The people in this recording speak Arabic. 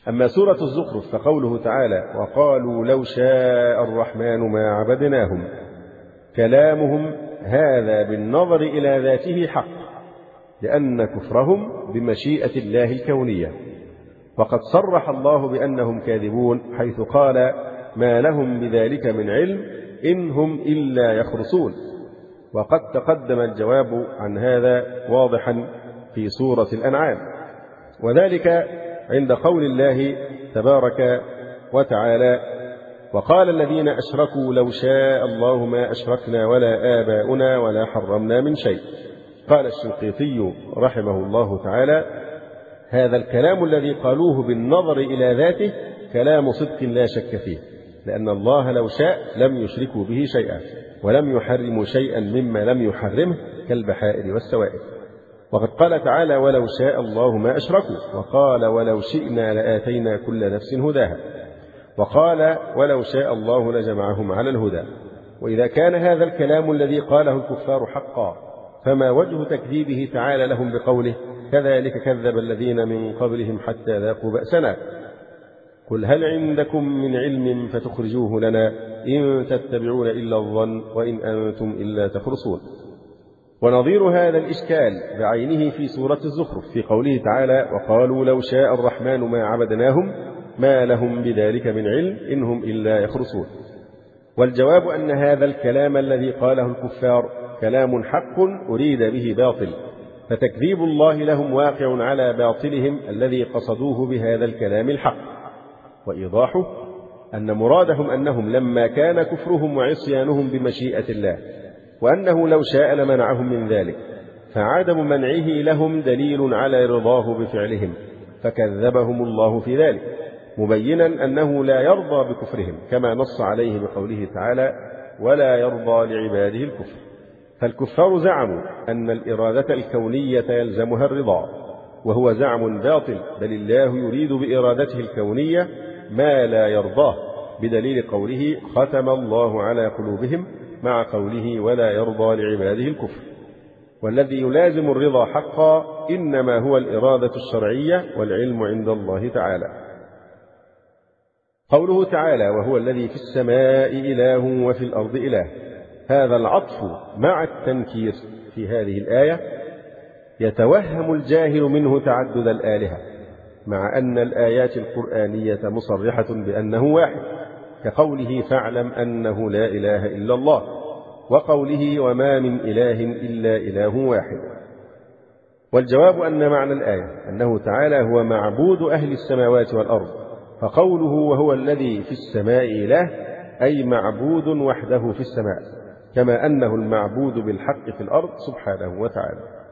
أما سورة الزخرف فقوله تعالى وقالوا لو شاء الرحمن ما عبدناهم، كلامهم هذا بالنظر إلى ذاته حق، لأن كفرهم بمشيئة الله الكونية. وقد صرح الله بأنهم كاذبون حيث قال ما لهم بذلك من علم إن هم إلا يخرصون. وقد تقدم الجواب عن هذا واضحا في سورة الأنعام، وذلك عند قول الله تبارك وتعالى وقال الذين أشركوا لو شاء الله ما أشركنا ولا آباؤنا ولا حرمنا من شيء. قال الشنقيطي رحمه الله تعالى هذا الكلام الذي قالوه بالنظر إلى ذاته كلام صدق لا شك فيه، لأن الله لو شاء لم يشركوا به شيئا ولم يحرموا شيئا مما لم يحرمه كالبحائر والسوائل. وقد قال تعالى ولو شاء الله ما أشركوا، وقال ولو شئنا لآتينا كل نفس هداها، وقال ولو شاء الله لجمعهم على الهدى. وإذا كان هذا الكلام الذي قاله الكفار حقا، فما وجه تكذيبه تعالى لهم بقوله كذلك كذب الذين من قبلهم حتى ذاقوا بأسنا؟ قل هل عندكم من علم فتخرجوه لنا إن تتبعون إلا الظن وإن أنتم إلا تخرصون. ونظير هذا الإشكال بعينه في سورة الزخرف في قوله تعالى وقالوا لو شاء الرحمن ما عبدناهم ما لهم بذلك من علم إن هم إلا يخرصون. والجواب أن هذا الكلام الذي قاله الكفار كلام حق أريد به باطل، فتكذيب الله لهم واقع على باطلهم الذي قصدوه بهذا الكلام الحق. وإيضاحه أن مرادهم أنهم لما كان كفرهم وعصيانهم بمشيئة الله وأنه لو شاء لمنعهم من ذلك، فعدم منعه لهم دليل على رضاه بفعلهم، فكذبهم الله في ذلك مبينا أنه لا يرضى بكفرهم كما نص عليه بقوله تعالى ولا يرضى لعباده الكفر. فالكفار زعموا أن الإرادة الكونية يلزمها الرضا، وهو زعم باطل، بل الله يريد بإرادته الكونية ما لا يرضاه، بدليل قوله ختم الله على قلوبهم مع قوله ولا يرضى لعباده الكفر. والذي يلازم الرضا حقا إنما هو الإرادة الشرعية والعلم عند الله تعالى. قوله تعالى وهو الذي في السماء إله وفي الأرض إله، هذا العطف مع التنكير في هذه الآية يتوهم الجاهل منه تعدد الآلهة، مع أن الآيات القرآنية مصرحة بأنه واحد، كقوله فاعلم أنه لا إله إلا الله، وقوله وما من إله إلا إله واحد. والجواب أن معنى الآية أنه تعالى هو معبود أهل السماوات والأرض، فقوله وهو الذي في السماء إله أي معبود وحده في السماء، كما أنه المعبود بالحق في الأرض سبحانه وتعالى.